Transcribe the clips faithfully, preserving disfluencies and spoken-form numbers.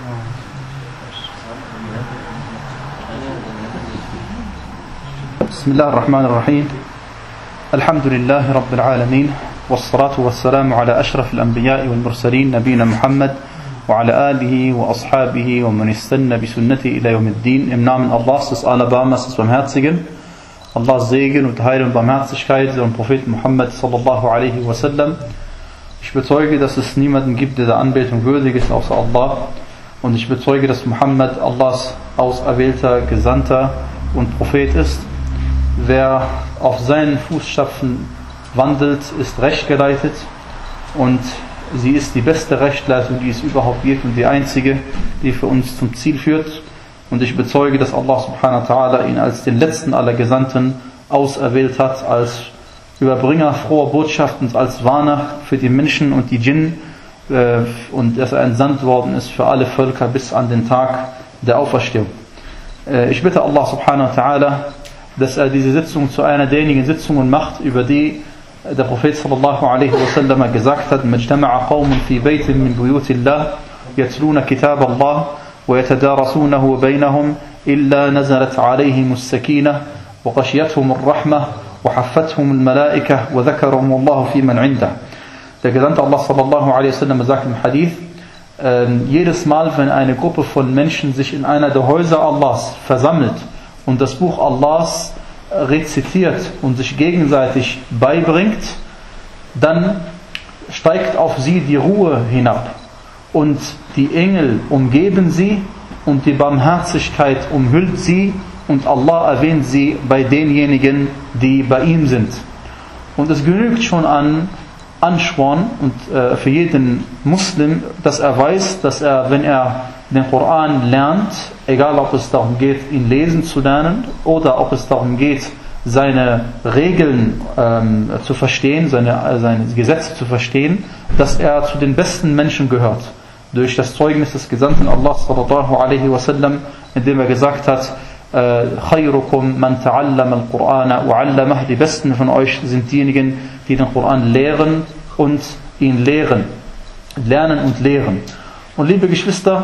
بسم الله الرحمن الرحيم الحمد لله رب العالمين والصلاة والسلام على أشرف الأنبياء والمرسلين نبينا محمد وعلى آله وأصحابه ومن استنى بسنته إلى يوم الدين. Im Namen Allahs, des Alabamas, des Barmherzigen, Allahs Segen und Heil und Barmherzigkeit und Prophet Muhammad sallallahu alaihi wasallam. Ich bezeuge, dass es niemanden gibt, der der Anbetung würdig ist außer Allah, und ich bezeuge, dass Muhammad Allahs auserwählter Gesandter und Prophet ist. Wer auf seinen Fußstapfen wandelt, ist rechtgeleitet, und sie ist die beste Rechtleitung, die es überhaupt gibt, und die einzige, die für uns zum Ziel führt. Und ich bezeuge, dass Allah subhanahu wa ta'ala ihn als den letzten aller Gesandten auserwählt hat, als Überbringer froher Botschaft und als Warner für die Menschen und die Djinn, und dass er entsandt worden ist für alle Völker bis an den Tag der Auferstehung. Ich bitte Allah subhanahu wa ta'ala, dass er diese Sitzung zu einer derjenigen Sitzungen macht, über die der Prophet sallallahu alaihi wasallam gesagt hat: Majtama'a qawmun fi baytin min buyutillah yatluna kitab Allah wa yatadarasunahu baynahum illa nazalat alayhim as-sakinah wa ghashiyatuhum ar-rahmah wa haffathum al-malaikah wa dhakarahum Allah fi man 'indah. Der Gesandte Allah sallallahu alaihi wasallam sagt im Hadith: äh, jedes Mal, wenn eine Gruppe von Menschen sich in einer der Häuser Allahs versammelt und das Buch Allahs rezitiert und sich gegenseitig beibringt, dann steigt auf sie die Ruhe hinab und die Engel umgeben sie und die Barmherzigkeit umhüllt sie und Allah erwähnt sie bei denjenigen, die bei ihm sind. Und es genügt schon an Ansporn und äh, für jeden Muslim, dass er weiß, dass er, wenn er den Koran lernt, egal ob es darum geht, ihn lesen zu lernen oder ob es darum geht, seine Regeln ähm, zu verstehen, seine, seine Gesetze zu verstehen, dass er zu den besten Menschen gehört. Durch das Zeugnis des Gesandten Allah sallallahu alaihi wasallam, indem er gesagt hat: Khayrukum man ta'allama al-Qur'ana wa 'allamah. Die besten von euch sind diejenigen, die den Koran lehren und ihn lehren. Lernen und lehren. Und liebe Geschwister,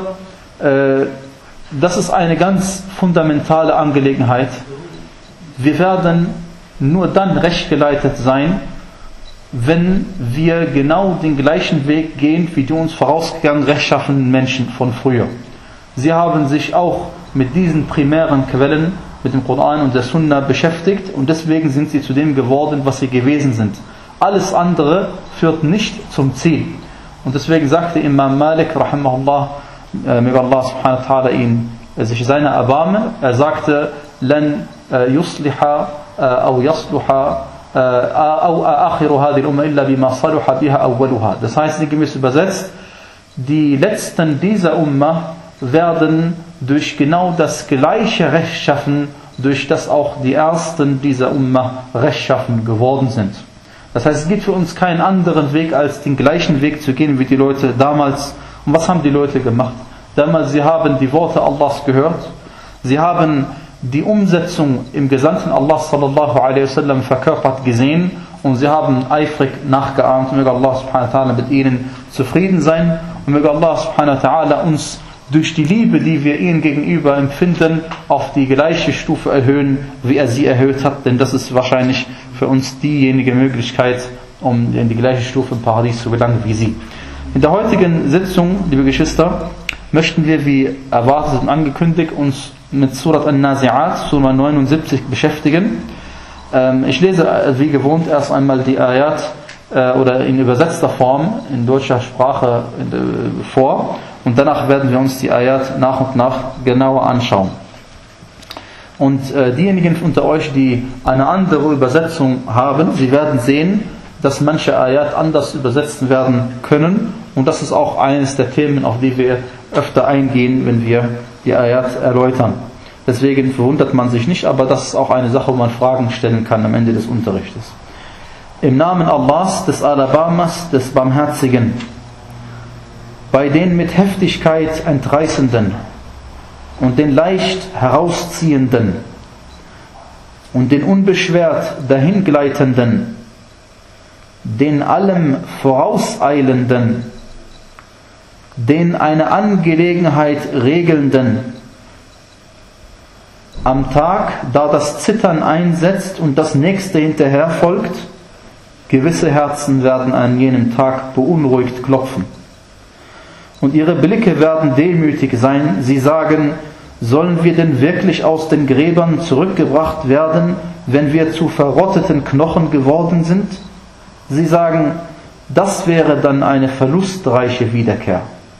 das ist eine ganz fundamentale Angelegenheit. Wir werden nur dann rechtgeleitet sein, wenn wir genau den gleichen Weg gehen wie die uns vorausgegangenen rechtschaffenen Menschen von früher. Sie haben sich auch mit diesen primären Quellen, mit dem Koran und der Sunna beschäftigt, und deswegen sind sie zu dem geworden, was sie gewesen sind. Alles andere führt nicht zum Ziel. Und deswegen sagte Imam Malik rahimahullah, möge Allah subhanahu wa ta'ala ihn sich seiner erbarmen, er sagte: Lan yusliha aw yasluha aw akhiru hadhihi al-umma illa bima salaha biha awwaluha. Das heißt, sinngemäß übersetzt, die letzten dieser Umma werden durch genau das gleiche Rechtschaffen, durch das auch die ersten dieser Umma rechtschaffen geworden sind. Das heißt, es gibt für uns keinen anderen Weg, als den gleichen Weg zu gehen wie die Leute damals. Und was haben die Leute gemacht? Damals, sie haben die Worte Allahs gehört, sie haben die Umsetzung im Gesandten Allah sallallahu alaihi wasallam verkörpert gesehen, und sie haben eifrig nachgeahmt. Möge Allah subhanahu wa ta'ala mit ihnen zufrieden sein, und möge Allah subhanahu wa ta'ala uns durch die Liebe, die wir ihnen gegenüber empfinden, auf die gleiche Stufe erhöhen, wie er sie erhöht hat, denn das ist wahrscheinlich für uns diejenige Möglichkeit, um in die gleiche Stufe im Paradies zu gelangen wie sie. In der heutigen Sitzung, liebe Geschwister, möchten wir, wie erwartet und angekündigt, uns mit Surat An-Nazi'at, Surah neunundsiebzig, beschäftigen. Ich lese wie gewohnt erst einmal die Ayat oder in übersetzter Form in deutscher Sprache vor, und danach werden wir uns die Ayat nach und nach genauer anschauen. Und äh, diejenigen unter euch, die eine andere Übersetzung haben, sie werden sehen, dass manche Ayat anders übersetzt werden können, und das ist auch eines der Themen, auf die wir öfter eingehen, wenn wir die Ayat erläutern. Deswegen verwundert man sich nicht, aber das ist auch eine Sache, wo man Fragen stellen kann am Ende des Unterrichtes. Im Namen Allahs, des Alabamas, des Barmherzigen, bei den mit Heftigkeit Entreißenden und den leicht Herausziehenden und den unbeschwert Dahingleitenden, den allem Vorauseilenden, den eine Angelegenheit regelnden, am Tag, da das Zittern einsetzt und das nächste hinterher folgt, gewisse Herzen werden an jenem Tag beunruhigt klopfen. Und ihre Blicke werden demütig sein. Sie sagen, sollen wir denn wirklich aus den Gräbern zurückgebracht werden, wenn wir zu verrotteten Knochen geworden sind? Sie sagen, das wäre dann eine verlustreiche Wiederkehr.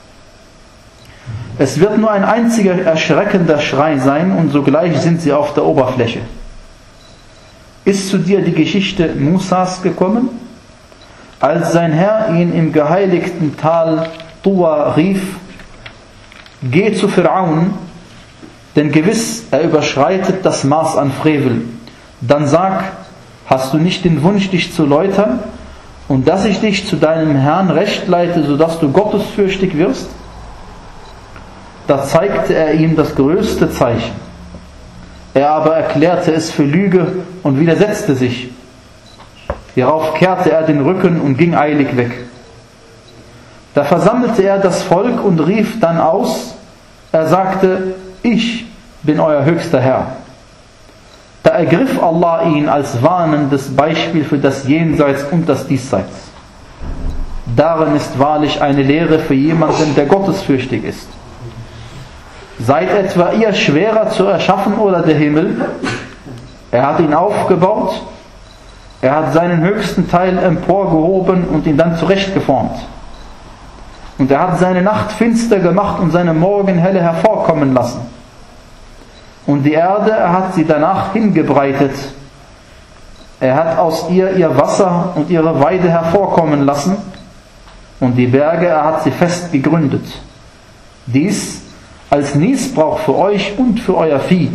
Es wird nur ein einziger erschreckender Schrei sein und sogleich sind sie auf der Oberfläche. Ist zu dir die Geschichte Musas gekommen, als sein Herr ihn im geheiligten Tal Tuwa rief, geh zu Pharaon, denn gewiss, er überschreitet das Maß an Frevel. Dann sag, hast du nicht den Wunsch, dich zu läutern und dass ich dich zu deinem Herrn recht leite, sodass du gottesfürchtig wirst? Da zeigte er ihm das größte Zeichen. Er aber erklärte es für Lüge und widersetzte sich. Hierauf kehrte er den Rücken und ging eilig weg. Da versammelte er das Volk und rief dann aus, er sagte, ich bin euer höchster Herr. Da ergriff Allah ihn als warnendes Beispiel für das Jenseits und das Diesseits. Darin ist wahrlich eine Lehre für jemanden, der gottesfürchtig ist. Seid etwa ihr schwerer zu erschaffen oder der Himmel? Er hat ihn aufgebaut, er hat seinen höchsten Teil emporgehoben und ihn dann zurechtgeformt. Und er hat seine Nacht finster gemacht und seine Morgenhelle hervorkommen lassen. Und die Erde, er hat sie danach hingebreitet. Er hat aus ihr ihr Wasser und ihre Weide hervorkommen lassen. Und die Berge, er hat sie fest gegründet. Dies als Nießbrauch für euch und für euer Vieh.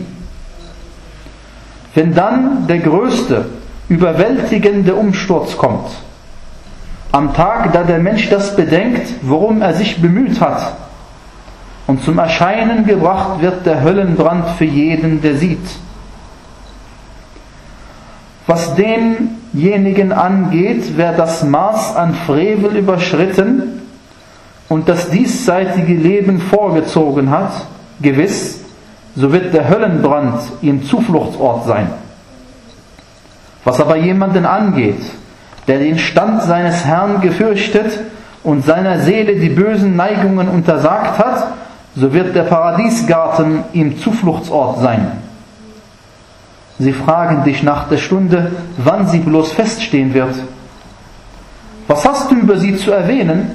Wenn dann der größte, überwältigende Umsturz kommt, am Tag, da der Mensch das bedenkt, worum er sich bemüht hat, und zum Erscheinen gebracht wird der Höllenbrand für jeden, der sieht. Was denjenigen angeht, wer das Maß an Frevel überschritten und das diesseitige Leben vorgezogen hat, gewiss, so wird der Höllenbrand ihm Zufluchtsort sein. Was aber jemanden angeht, der den Stand seines Herrn gefürchtet und seiner Seele die bösen Neigungen untersagt hat, so wird der Paradiesgarten ihm Zufluchtsort sein. Sie fragen dich nach der Stunde, wann sie bloß feststehen wird. Was hast du über sie zu erwähnen?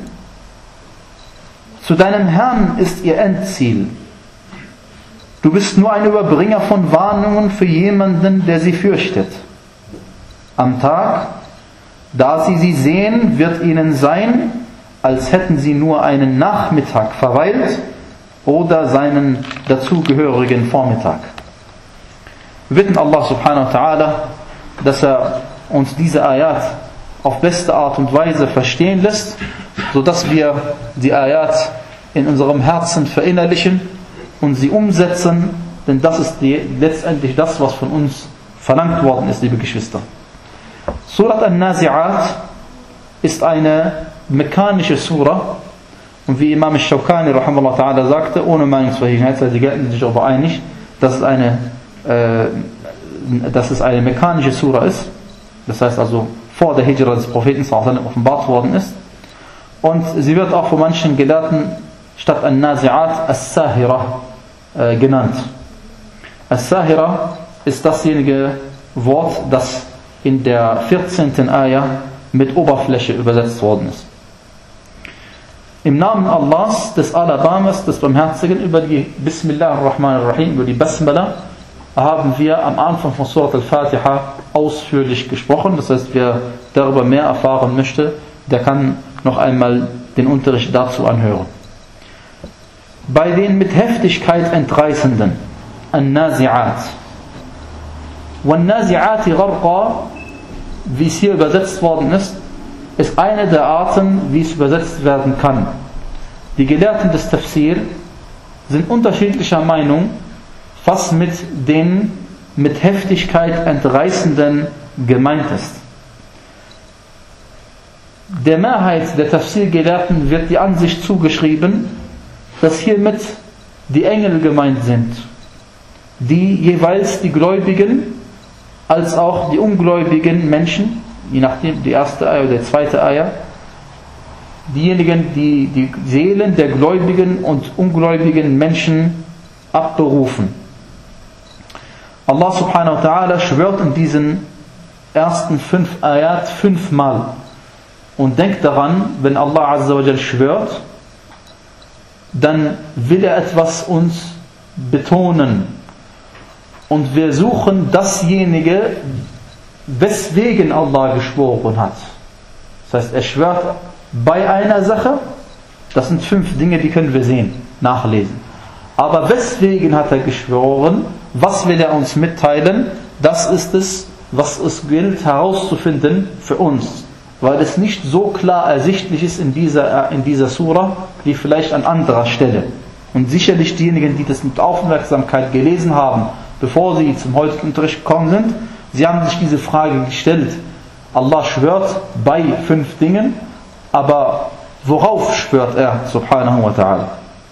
Zu deinem Herrn ist ihr Endziel. Du bist nur ein Überbringer von Warnungen für jemanden, der sie fürchtet. Am Tag, da sie sie sehen, wird ihnen sein, als hätten sie nur einen Nachmittag verweilt oder seinen dazugehörigen Vormittag. Wir bitten Allah subhanahu wa ta'ala, dass er uns diese Ayat auf beste Art und Weise verstehen lässt, sodass wir die Ayat in unserem Herzen verinnerlichen und sie umsetzen, denn das ist die, letztendlich das, was von uns verlangt worden ist, liebe Geschwister. Surat An-Nazi'at ist eine mekanische Sura und wie Imam al-Shawkani rahimahullah ta'ala sagte, ohne Meinungsverschiedenheit, weil sie gelten sich darüber einig, dass es eine, äh, dass es eine mechanische Sura ist, das heißt also vor der Hijra des Propheten sallallahu alaihi wasallam offenbart worden ist, und sie wird auch von manchen Gelehrten statt An-Nazi'at As-Sahira äh, genannt. As-Sahira ist dasjenige Wort, das in der vierzehnten Ayah mit Oberfläche übersetzt worden ist. Im Namen Allahs, des Alabamas, des Barmherzigen, über die Bismillah ar-Rahman ar-Rahim, über die Basmala, haben wir am Anfang von Surat al-Fatiha ausführlich gesprochen. Das heißt, wer darüber mehr erfahren möchte, der kann noch einmal den Unterricht dazu anhören. Bei den mit Heftigkeit Entreißenden, An-Nazi'at. Wan-Nazi'ati gharqa, wie es hier übersetzt worden ist, ist eine der Arten, wie es übersetzt werden kann. Die Gelehrten des Tafsir sind unterschiedlicher Meinung, was mit den mit Heftigkeit Entreißenden gemeint ist. der Mehrheit der Tafsir-Gelehrten wird die Ansicht zugeschrieben, dass hiermit die Engel gemeint sind, die jeweils die Gläubigen als auch die ungläubigen Menschen, je nachdem die erste Eier oder die zweite Eier, diejenigen, die die Seelen der gläubigen und ungläubigen Menschen abberufen. Allah subhanahu wa ta'ala schwört in diesen ersten fünf Ayat fünfmal. Und denkt daran, wenn Allah azza wa jal schwört, dann will er etwas uns betonen. Und wir suchen dasjenige, weswegen Allah geschworen hat. Das heißt, er schwört bei einer Sache, das sind fünf Dinge, die können wir sehen, nachlesen. Aber weswegen hat er geschworen, was will er uns mitteilen, das ist es, was es gilt herauszufinden für uns. Weil es nicht so klar ersichtlich ist in dieser, in dieser Surah, wie vielleicht an anderer Stelle. Und sicherlich diejenigen, die das mit Aufmerksamkeit gelesen haben, bevor sie zum heutigen Unterricht gekommen sind, sie haben sich diese Frage gestellt. Allah schwört bei fünf Dingen, aber worauf schwört er, subhanahu wa ta'ala?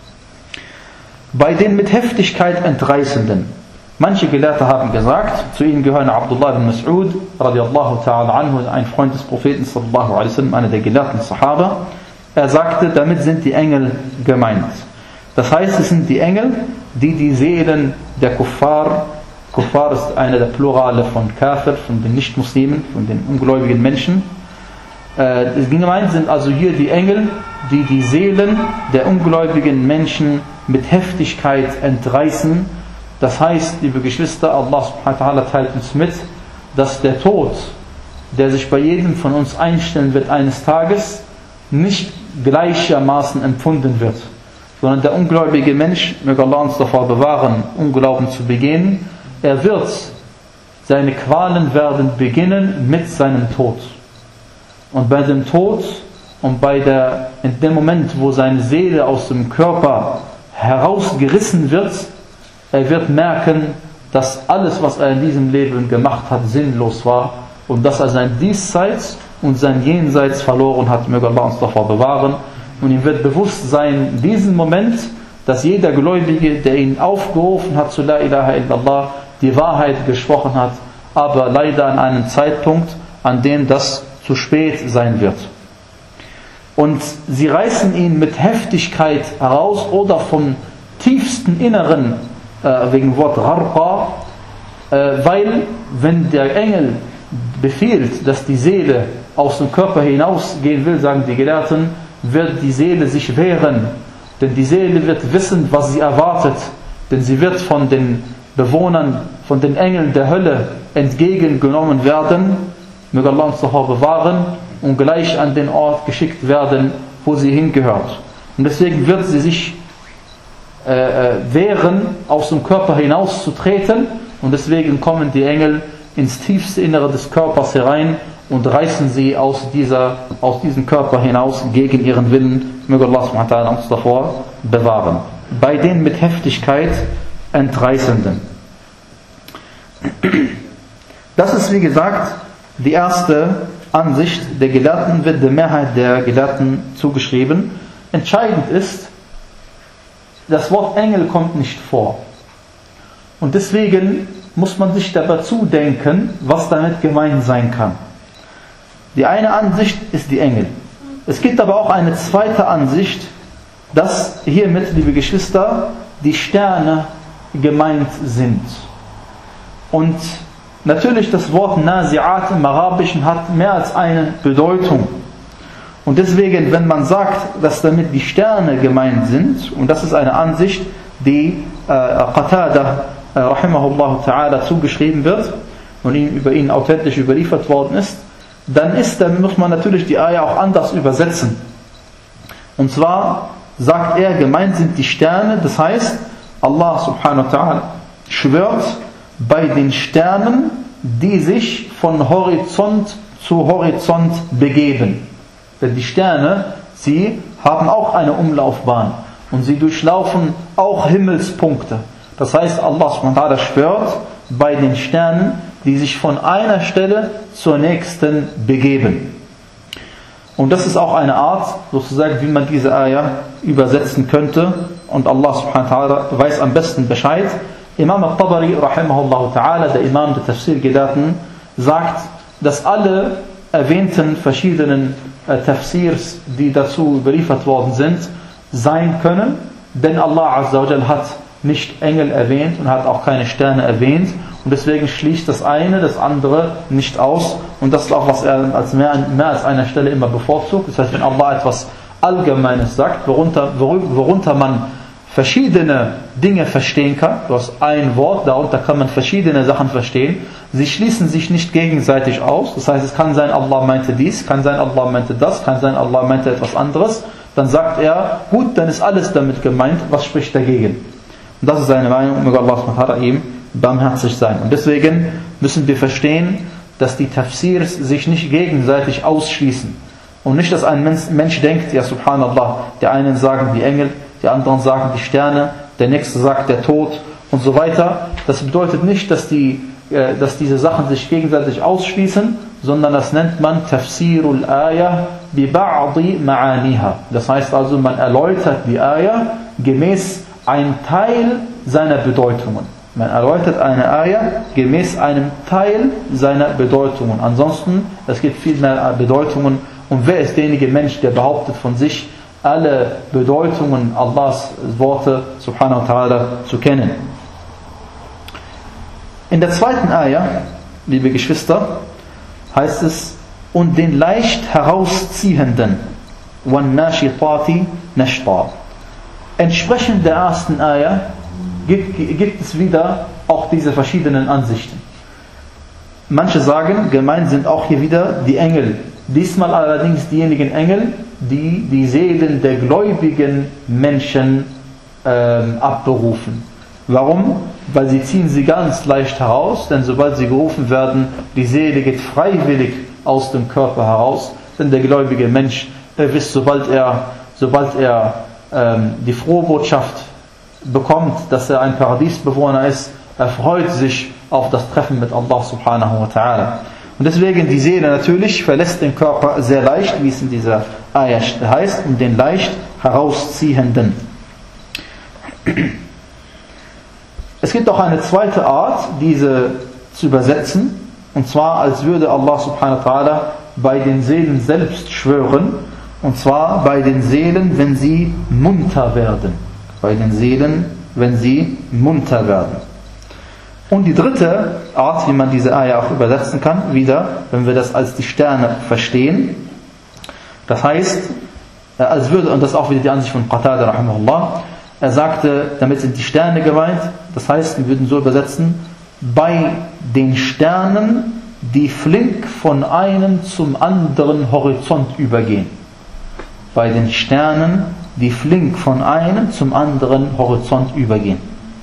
Bei den mit Heftigkeit Entreißenden. Manche Gelehrte haben gesagt, zu ihnen gehören Abdullah ibn Mas'ud, radiallahu ta'ala anhu, ein Freund des Propheten, sallallahu alaihi wasallam, einer der gelehrten Sahaba. Er sagte, damit sind die Engel gemeint. Das heißt, es sind die Engel, die die Seelen der Kuffar, Kuffar ist einer der Plurale von Kafir, von den Nichtmuslimen, von den ungläubigen Menschen. Äh, gemeint sind also hier die Engel, die die Seelen der ungläubigen Menschen mit Heftigkeit entreißen. Das heißt, liebe Geschwister, Allah subhanahu wa ta'ala teilt uns mit, dass der Tod, der sich bei jedem von uns einstellen wird eines Tages, nicht gleichermaßen empfunden wird. Sondern der ungläubige Mensch, möge Allah uns davor bewahren, Unglauben zu begehen, er wird, seine Qualen werden beginnen mit seinem Tod. Und bei dem Tod und bei der, in dem Moment, wo seine Seele aus dem Körper herausgerissen wird, er wird merken, dass alles, was er in diesem Leben gemacht hat, sinnlos war und dass er sein Diesseits und sein Jenseits verloren hat. Möge Allah uns davor bewahren. Und ihm wird bewusst sein, in diesem Moment, dass jeder Gläubige, der ihn aufgerufen hat zu La ilaha illallah, die Wahrheit gesprochen hat, aber leider an einem Zeitpunkt, an dem das zu spät sein wird. Und sie reißen ihn mit Heftigkeit heraus oder vom tiefsten Inneren, äh, wegen Wort Gharqa, äh, weil wenn der Engel befiehlt, dass die Seele aus dem Körper hinausgehen will, sagen die Gelehrten, wird die Seele sich wehren. Denn die Seele wird wissen, was sie erwartet. Denn sie wird von den Bewohnern, von den Engeln der Hölle entgegengenommen werden. Möge Allah uns davor bewahren und gleich an den Ort geschickt werden, wo sie hingehört. Und deswegen wird sie sich äh, wehren, aus dem Körper hinauszutreten. Und deswegen kommen die Engel ins tiefste Innere des Körpers herein und reißen sie aus, dieser, aus diesem Körper hinaus gegen ihren Willen. Möge Allah subhanahu wa ta'ala uns davor bewahren. Bei den mit Heftigkeit Entreißenden. Das ist wie gesagt die erste Ansicht der Gelehrten, wird der Mehrheit der Gelehrten zugeschrieben. Entscheidend ist, das Wort Engel kommt nicht vor. Und deswegen muss man sich dabei zudenken, was damit gemeint sein kann. Die eine Ansicht ist die Engel. Es gibt aber auch eine zweite Ansicht, dass hiermit, liebe Geschwister, die Sterne gemeint sind. Und natürlich das Wort Nazi'at im Arabischen hat mehr als eine Bedeutung. Und deswegen, wenn man sagt, dass damit die Sterne gemeint sind, und das ist eine Ansicht, die äh, Qatada äh, rahimahullah ta'ala zugeschrieben wird und ihm, über ihn authentisch überliefert worden ist, dann ist, dann muss man natürlich die Ayah auch anders übersetzen. Und zwar sagt er, gemeint sind die Sterne, das heißt, Allah subhanahu wa ta'ala schwört bei den Sternen, die sich von Horizont zu Horizont begeben. Denn die Sterne, sie haben auch eine Umlaufbahn und sie durchlaufen auch Himmelspunkte. Das heißt, Allah subhanahu wa ta'ala schwört bei den Sternen, die sich von einer Stelle zur nächsten begeben. Und das ist auch eine Art, sozusagen, wie man diese Ayah übersetzen könnte. Und Allah subhanahu wa ta'ala weiß am besten Bescheid. Imam al-Tabari, rahimahullah ta'ala, der Imam der Tafsir-Gelehrten, sagt, dass alle erwähnten verschiedenen äh, Tafsirs, die dazu überliefert worden sind, sein können. Denn Allah azza wa jal hat nicht Engel erwähnt und hat auch keine Sterne erwähnt. Und deswegen schließt das eine das andere nicht aus. Und das ist auch, was er als mehr, mehr als einer Stelle immer bevorzugt. Das heißt, wenn Allah etwas Allgemeines sagt, worunter, worunter man verschiedene Dinge verstehen kann, du hast ein Wort, darunter kann man verschiedene Sachen verstehen, sie schließen sich nicht gegenseitig aus. Das heißt, es kann sein, Allah meinte dies, kann sein, Allah meinte das, kann sein, Allah meinte etwas anderes. Dann sagt er, gut, dann ist alles damit gemeint, was spricht dagegen? Und das ist seine Meinung, möge Allah subhanahu wa ta'ala ihm barmherzig sein. Und deswegen müssen wir verstehen, dass die Tafsirs sich nicht gegenseitig ausschließen. Und nicht, dass ein Mensch denkt, ja subhanallah, die einen sagen die Engel, die anderen sagen die Sterne, der nächste sagt der Tod und so weiter. Das bedeutet nicht, dass, die, äh, dass diese Sachen sich gegenseitig ausschließen, sondern das nennt man Tafsirul Ayah bi ba'di ma'aniha. Das heißt also, man erläutert die Ayah gemäß einem Teil seiner Bedeutungen. Man erläutert eine Ayah gemäß einem Teil seiner Bedeutungen. Ansonsten, es gibt viel mehr Bedeutungen. Und wer ist derjenige Mensch, der behauptet von sich, alle Bedeutungen Allahs Worte subhanahu wa ta'ala zu kennen? In der zweiten Ayah, liebe Geschwister, heißt es, und den leicht herausziehenden وَالنَّاشِطَاتِ نَشْطًا. Entsprechend der ersten Ayah gibt, gibt es wieder auch diese verschiedenen Ansichten. Manche sagen, gemeint sind auch hier wieder die Engel. Diesmal allerdings diejenigen Engel, die die Seelen der gläubigen Menschen ähm, abberufen. Warum? Weil sie ziehen sie ganz leicht heraus, denn sobald sie gerufen werden, die Seele geht freiwillig aus dem Körper heraus. Denn der gläubige Mensch, er wisst, sobald er, sobald er ähm, die frohe Botschaft bekommt, dass er ein Paradiesbewohner ist, er freut sich auf das Treffen mit Allah subhanahu wa ta'ala. Und deswegen die Seele natürlich verlässt den Körper sehr leicht, wie es in dieser Ayah heißt, und den leicht herausziehenden. Es gibt auch eine zweite Art, diese zu übersetzen, und zwar als würde Allah subhanahu wa ta'ala bei den Seelen selbst schwören, und zwar bei den Seelen, wenn sie munter werden. Bei den Seelen, wenn sie munter werden. Und die dritte Art, wie man diese Ayah auch übersetzen kann, wieder, wenn wir das als die Sterne verstehen, das heißt, als würde, und das ist auch wieder die Ansicht von Qatada rahimahullah, er sagte, damit sind die Sterne gemeint, das heißt, wir würden so übersetzen, bei den Sternen, die flink von einem zum anderen Horizont übergehen. Bei den Sternen, die flink von einem zum anderen Horizont übergehen.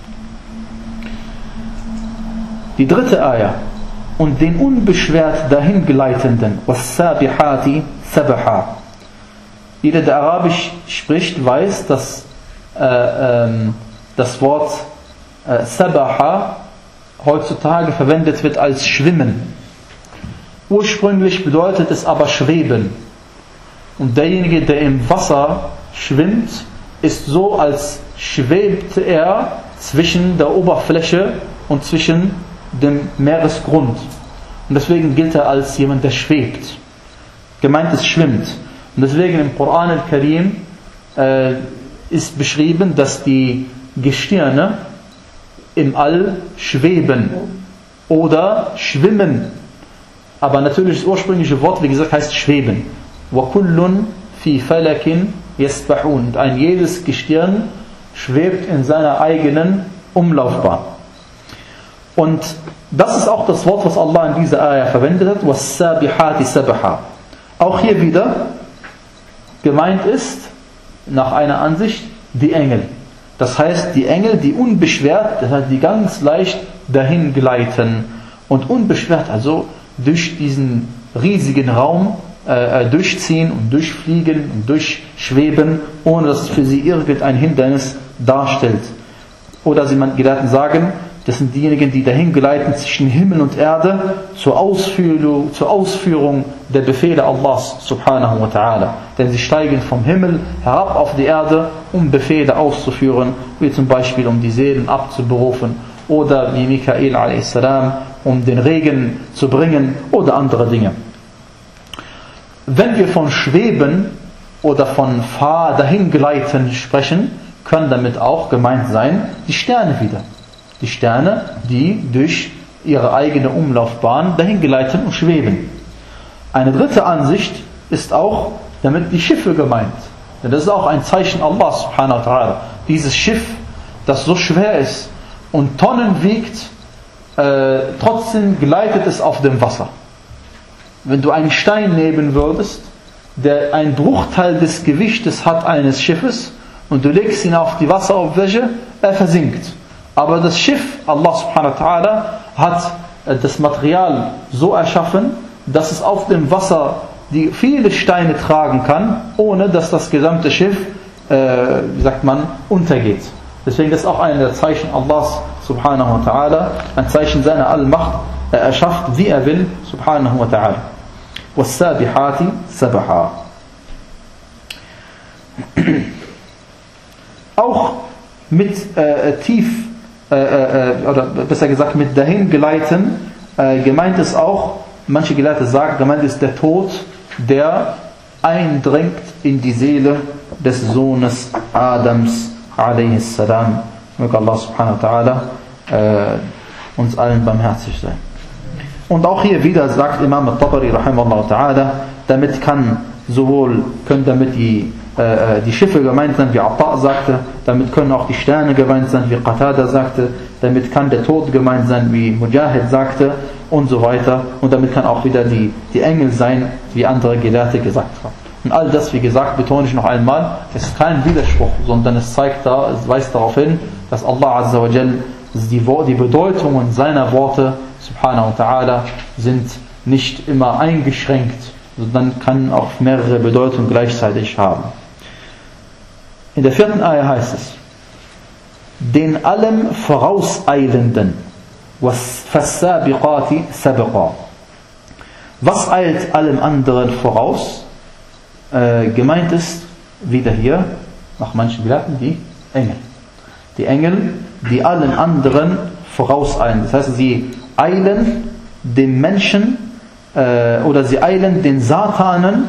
Die dritte Ayah, und den unbeschwert dahingleitenden, was-sabihati sabaha. Jeder, der Arabisch spricht, weiß, dass äh, ähm, das Wort äh, sabaha heutzutage verwendet wird als schwimmen. Ursprünglich bedeutet es aber schweben. Und derjenige, der im Wasser schwimmt, ist so, als schwebte er zwischen der Oberfläche und zwischen dem Meeresgrund. Und deswegen gilt er als jemand, der schwebt. Gemeint ist schwimmt. Und deswegen im Koran al-Karim äh, ist beschrieben, dass die Gestirne im All schweben oder schwimmen. Aber natürlich das ursprüngliche Wort, wie gesagt, heißt schweben. وَكُلٌّ فِي فَلَكٍ يَسْبَحُونَ. Und ein jedes Gestirn schwebt in seiner eigenen Umlaufbahn. Und das ist auch das Wort, was Allah in dieser Ayah verwendet hat, وَالسَّابِحَاتِ سَبَحًا. Auch hier wieder gemeint ist, nach einer Ansicht, die Engel. Das heißt, die Engel, die unbeschwert, das heißt, die ganz leicht dahin gleiten. Und unbeschwert, also durch diesen riesigen Raum äh, durchziehen und durchfliegen und durchschweben, ohne dass es für sie irgendein Hindernis darstellt. Oder sie Gelehrten sagen, Das sind diejenigen, die dahin geleiten zwischen Himmel und Erde zur Ausführung, zur Ausführung der Befehle Allahs subhanahu wa ta'ala. Denn sie steigen vom Himmel herab auf die Erde, um Befehle auszuführen, wie zum Beispiel um die Seelen abzuberufen oder wie Mikael a s, um den Regen zu bringen oder andere Dinge. Wenn wir von Schweben oder von Fahr dahingleiten sprechen, können damit auch gemeint sein die Sterne wieder. Die Sterne, die durch ihre eigene Umlaufbahn dahin gleiten und schweben. Eine dritte Ansicht ist auch damit die Schiffe gemeint. Denn das ist auch ein Zeichen Allah subhanahu wa ta'ala. Dieses Schiff, das so schwer ist und Tonnen wiegt, äh, trotzdem gleitet es auf dem Wasser. Wenn du einen Stein nehmen würdest, der einen Bruchteil des Gewichtes hat eines Schiffes, und du legst ihn auf die Wasseroberfläche, er versinkt. Aber das Schiff, Allah subhanahu wa ta'ala, hat das Material so erschaffen, dass es auf dem Wasser die viele Steine tragen kann, ohne dass das gesamte Schiff, äh, wie sagt man, untergeht. Deswegen ist auch einer der Zeichen Allahs subhanahu wa ta'ala, ein Zeichen seiner Allmacht. Er erschafft, wie er will, subhanahu wa ta'ala. وَالسَّابِحَاتِ سَبَحًا. Auch mit äh, tief Äh, äh, oder besser gesagt mit dahin geleiten, äh, gemeint ist auch, manche Gelehrte sagen, gemeint ist der Tod, der eindringt in die Seele des Sohnes Adams a.s. Möge Allah subhanahu wa ta'ala äh, uns allen barmherzig sein. Und auch hier wieder sagt Imam al-Tabari rahimahullah ta'ala, damit kann sowohl, können damit die die Schiffe gemeint sein, wie Atta sagte, damit können auch die Sterne gemeint sein, wie Qatada sagte, damit kann der Tod gemeint sein, wie Mujahid sagte und so weiter, und damit kann auch wieder die, die Engel sein, wie andere Gelehrte gesagt haben. Und all das, wie gesagt, betone ich noch einmal, es ist kein Widerspruch, sondern es zeigt da, es weist darauf hin, dass Allah Azza wa Jal die, die Bedeutungen seiner Worte, subhanahu wa ta'ala, sind nicht immer eingeschränkt, sondern kann auch mehrere Bedeutungen gleichzeitig haben. In der vierten Ayah heißt es, den allem Vorauseilenden, وَالسَّابِقَاتِ سَبْقًا. Was eilt allem anderen voraus? Äh, gemeint ist, wieder hier, nach manchen Gelehrten, die Engel. Die Engel, die allen anderen vorauseilen. Das heißt, sie eilen dem Menschen, äh, oder sie eilen den Satanen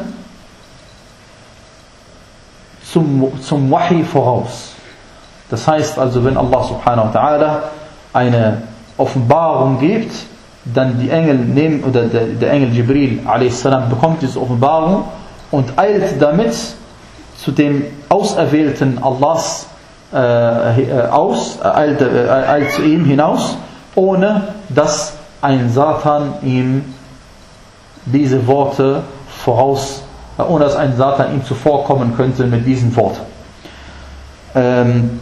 Zum, zum Wahi voraus. Das heißt also, wenn Allah subhanahu wa ta'ala eine Offenbarung gibt, dann die Engel nehmen, oder der, der Engel Jibril a s. bekommt diese Offenbarung und eilt damit zu dem Auserwählten Allahs äh, aus, eilt, äh, eilt zu ihm hinaus, ohne dass ein Satan ihm diese Worte voraus ohne dass ein Satan ihm zuvorkommen könnte mit diesen Worten. Ähm,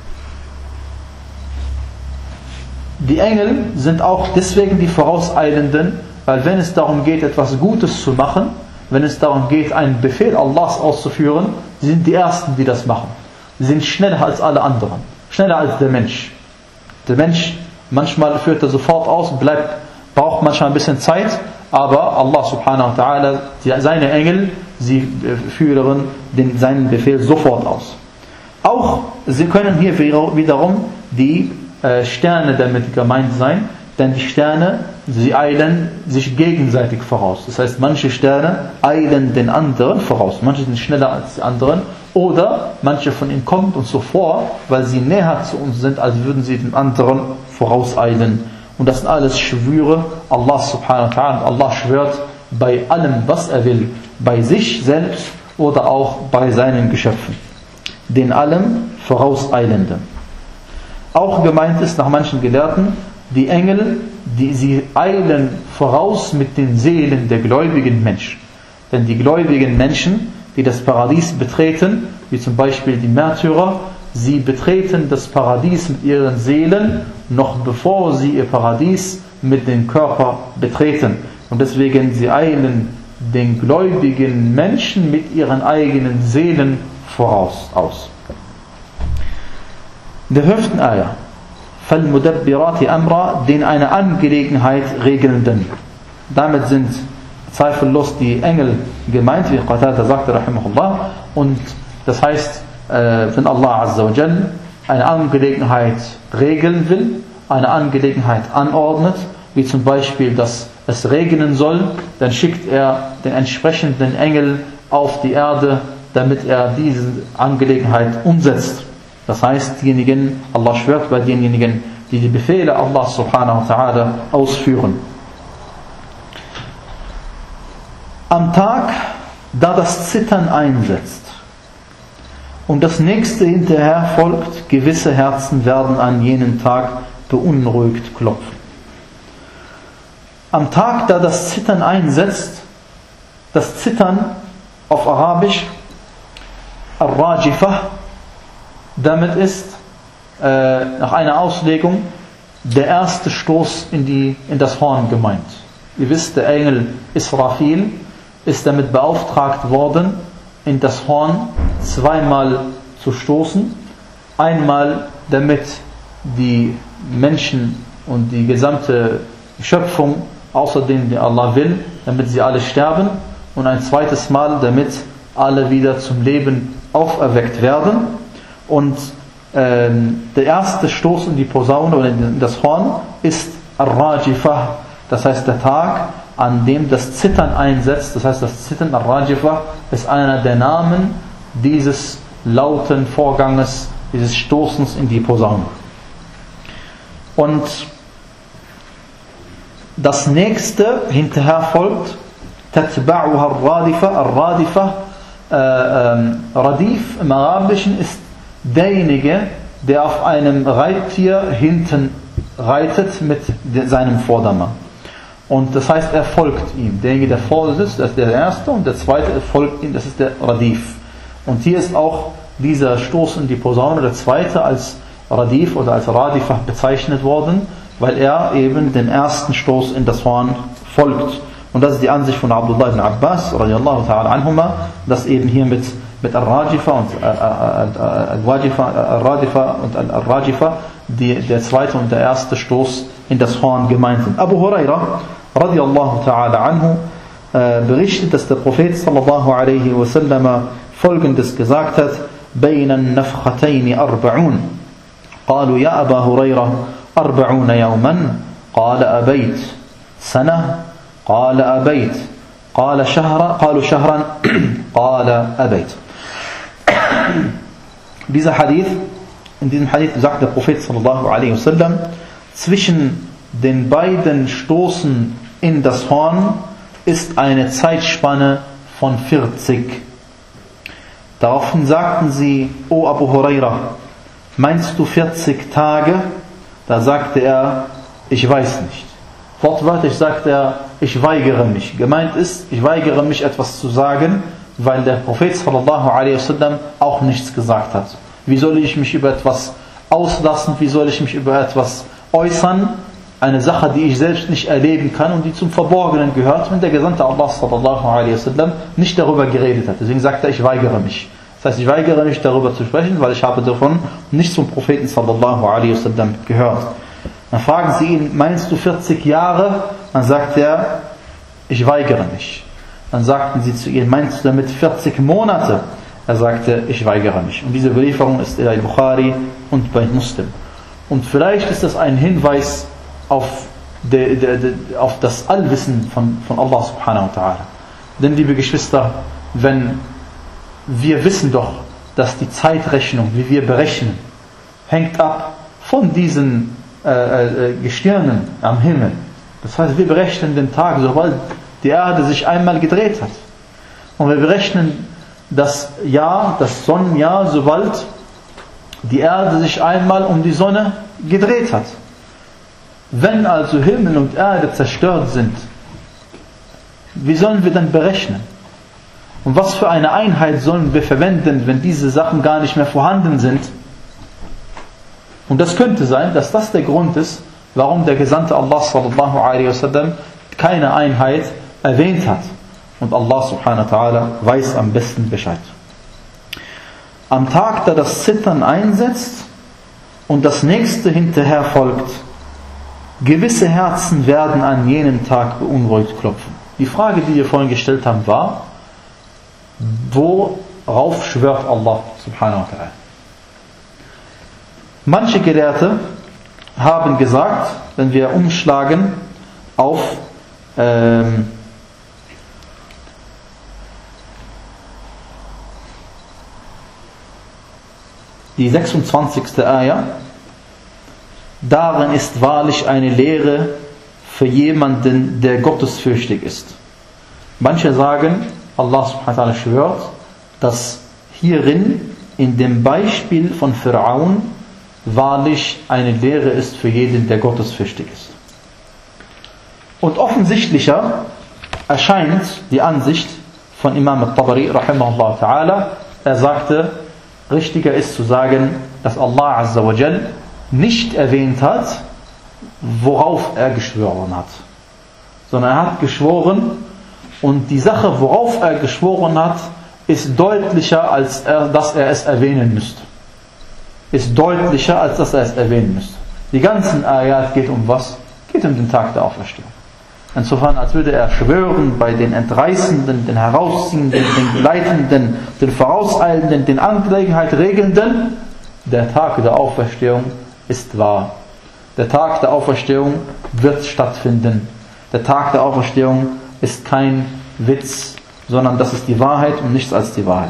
die Engel sind auch deswegen die Vorauseilenden, weil wenn es darum geht, etwas Gutes zu machen, wenn es darum geht, einen Befehl Allahs auszuführen, sie sind die Ersten, die das machen. Sie sind schneller als alle anderen, schneller als der Mensch. Der Mensch, manchmal führt er sofort aus, bleibt, braucht manchmal ein bisschen Zeit, aber Allah subhanahu wa ta'ala, seine Engel, sie führen den, seinen Befehl sofort aus. Auch sie können hier wiederum die äh, Sterne damit gemeint sein, denn die Sterne, sie eilen sich gegenseitig voraus. Das heißt, manche Sterne eilen den anderen voraus. Manche sind schneller als die anderen, oder manche von ihnen kommen uns so vor, weil sie näher zu uns sind, als würden sie den anderen vorauseilen. Und das sind alles Schwüre Allah subhanahu wa ta'ala. Allah schwört bei allem, was er will, bei sich selbst oder auch bei seinen Geschöpfen. Den allem Vorauseilenden. Auch gemeint ist nach manchen Gelehrten, die Engel, die sie eilen voraus mit den Seelen der gläubigen Menschen. Denn die gläubigen Menschen, die das Paradies betreten, wie zum Beispiel die Märtyrer, sie betreten das Paradies mit ihren Seelen, noch bevor sie ihr Paradies mit dem Körper betreten. Und deswegen, sie eilen den gläubigen Menschen mit ihren eigenen Seelen voraus aus. In der fünften Ayah, فَالْمُدَبِّرَاتِ أَمْرًا, den eine Angelegenheit regelnden. Damit sind zweifellos die Engel gemeint, wie Qatada sagte, rahimahullah. Und das heißt, wenn Allah Azza wa Jal eine Angelegenheit regeln will, eine Angelegenheit anordnet, wie zum Beispiel, dass es regnen soll, dann schickt er den entsprechenden Engel auf die Erde, damit er diese Angelegenheit umsetzt. Das heißt, diejenigen, Allah schwört bei denjenigen, die die Befehle Allah subhanahu wa ta'ala ausführen. Am Tag, da das Zittern einsetzt und das nächste hinterher folgt, gewisse Herzen werden an jenen Tag beunruhigt klopfen. Am Tag, da das Zittern einsetzt, das Zittern auf Arabisch Ar-Rajifah, damit ist äh, nach einer Auslegung der erste Stoß in, die, in das Horn gemeint. Ihr wisst, der Engel Israfil ist damit beauftragt worden, in das Horn zweimal zu stoßen. Einmal, damit die Menschen und die gesamte Schöpfung, außer denen die Allah will, damit sie alle sterben. Und ein zweites Mal, damit alle wieder zum Leben auferweckt werden. Und ähm, der erste Stoß in die Posaune oder in das Horn ist Ar-Rajifah, das heißt der Tag, an dem das Zittern einsetzt. Das heißt, das Zittern, Ar-Rajifah, ist einer der Namen dieses lauten Vorganges, dieses Stoßens in die Posaune. Und das nächste hinterher folgt Tatba'uha Ar-Radifa. Ar-Radifa, äh, ähm, Radif im Arabischen ist derjenige, der auf einem Reittier hinten reitet mit seinem Vordermann. Und das heißt, er folgt ihm. Derjenige, der vorne sitzt, das ist der erste, und der zweite folgt ihm, das ist der Radif. Und hier ist auch dieser Stoß in die Posaune, der zweite, als Radif oder als Radifah bezeichnet worden, weil er eben den ersten Stoß in das Horn folgt. Und das ist die Ansicht von Abdullah ibn Abbas radiyallahu ta'ala anhuma, dass eben hier mit, mit Al-Rajifah und Al-Radifa und Al-Rajifah die, der zweite und der erste Stoß in das Horn gemeint sind. Abu Huraira radiyallahu ta'ala anhu äh, berichtet, dass der Prophet sallallahu alaihi wasallam folgendes gesagt hat: بين النفختين أربعون قالوا يا أبا هريرة أربعون يوما قال أبيت سنة قال أبيت قال شهرا قالوا شهرا قال أبيت. Dieser Hadith, in diesem Hadith sagt der Prophet sallallahu alaihi wasallam, zwischen den beiden Stoßen in das Horn ist eine Zeitspanne von vierzig. Daraufhin sagten sie: O Abu Huraira, meinst du vierzig Tage? Da sagte er: ich weiß nicht. Wortwörtlich sagt er: ich weigere mich. Gemeint ist, ich weigere mich etwas zu sagen, weil der Prophet sallallahu alaihi wasallam auch nichts gesagt hat. Wie soll ich mich über etwas auslassen? Wie soll ich mich über etwas äußern? Eine Sache, die ich selbst nicht erleben kann und die zum Verborgenen gehört, wenn der Gesandte Allah sallallahu alaihi wasallam nicht darüber geredet hat. Deswegen sagt er: ich weigere mich. Das heißt, ich weigere mich darüber zu sprechen, weil ich habe davon nichts vom Propheten sallallahu alaihi wasallam gehört. Dann fragen sie ihn: meinst du vierzig Jahre? Dann sagt er: ich weigere mich. Dann sagten sie zu ihm: meinst du damit vierzig Monate? Er sagte: ich weigere mich. Und diese Überlieferung ist bei Bukhari und bei Muslim. Und vielleicht ist das ein Hinweis auf, de, de, de, auf das Allwissen von, von Allah subhanahu wa ta'ala. Denn, liebe Geschwister, wenn wir wissen doch, dass die Zeitrechnung, wie wir berechnen, hängt ab von diesen äh, äh, Gestirnen am Himmel. Das heißt, wir berechnen den Tag, sobald die Erde sich einmal gedreht hat. Und wir berechnen das Jahr, das Sonnenjahr, sobald die Erde sich einmal um die Sonne gedreht hat. Wenn also Himmel und Erde zerstört sind, wie sollen wir dann berechnen? Und was für eine Einheit sollen wir verwenden, wenn diese Sachen gar nicht mehr vorhanden sind? Und das könnte sein, dass das der Grund ist, warum der Gesandte Allah sallallahu alaihi wasallam keine Einheit erwähnt hat. Und Allah subhanahu wa ta'ala weiß am besten Bescheid. Am Tag, da das Zittern einsetzt, Und das nächste hinterher folgt: Gewisse Herzen werden an jenem Tag beunruhigt klopfen. Die Frage, die wir vorhin gestellt haben, war: Worauf schwört Allah subhanahu wa ta'ala? Manche Gelehrte haben gesagt, wenn wir umschlagen auf ähm, die sechsundzwanzigste Ayah, darin ist wahrlich eine Lehre für jemanden, der gottesfürchtig ist. Manche sagen, Allah subhanahu wa ta'ala schwört, dass hierin in dem Beispiel von Pharaon wahrlich eine Lehre ist für jeden, der gottesfürchtig ist. Und offensichtlicher erscheint die Ansicht von Imam al-Tabari rahimahullah ta'ala. Er sagte, richtiger ist zu sagen, dass Allah azza wa jal nicht erwähnt hat, worauf er geschworen hat, sondern er hat geschworen, und die Sache, worauf er geschworen hat, ist deutlicher, als er, dass er es erwähnen müsste. Ist deutlicher, als dass er es erwähnen müsste. Die ganzen Ayat geht um was? Geht um den Tag der Auferstehung. Insofern, als würde er schwören bei den Entreißenden, den Herausziehenden, den Gleitenden, den Vorauseilenden, den Angelegenheit Regelnden, der Tag der Auferstehung ist wahr. Der Tag der Auferstehung wird stattfinden. Der Tag der Auferstehung ist kein Witz, sondern das ist die Wahrheit und nichts als die Wahrheit.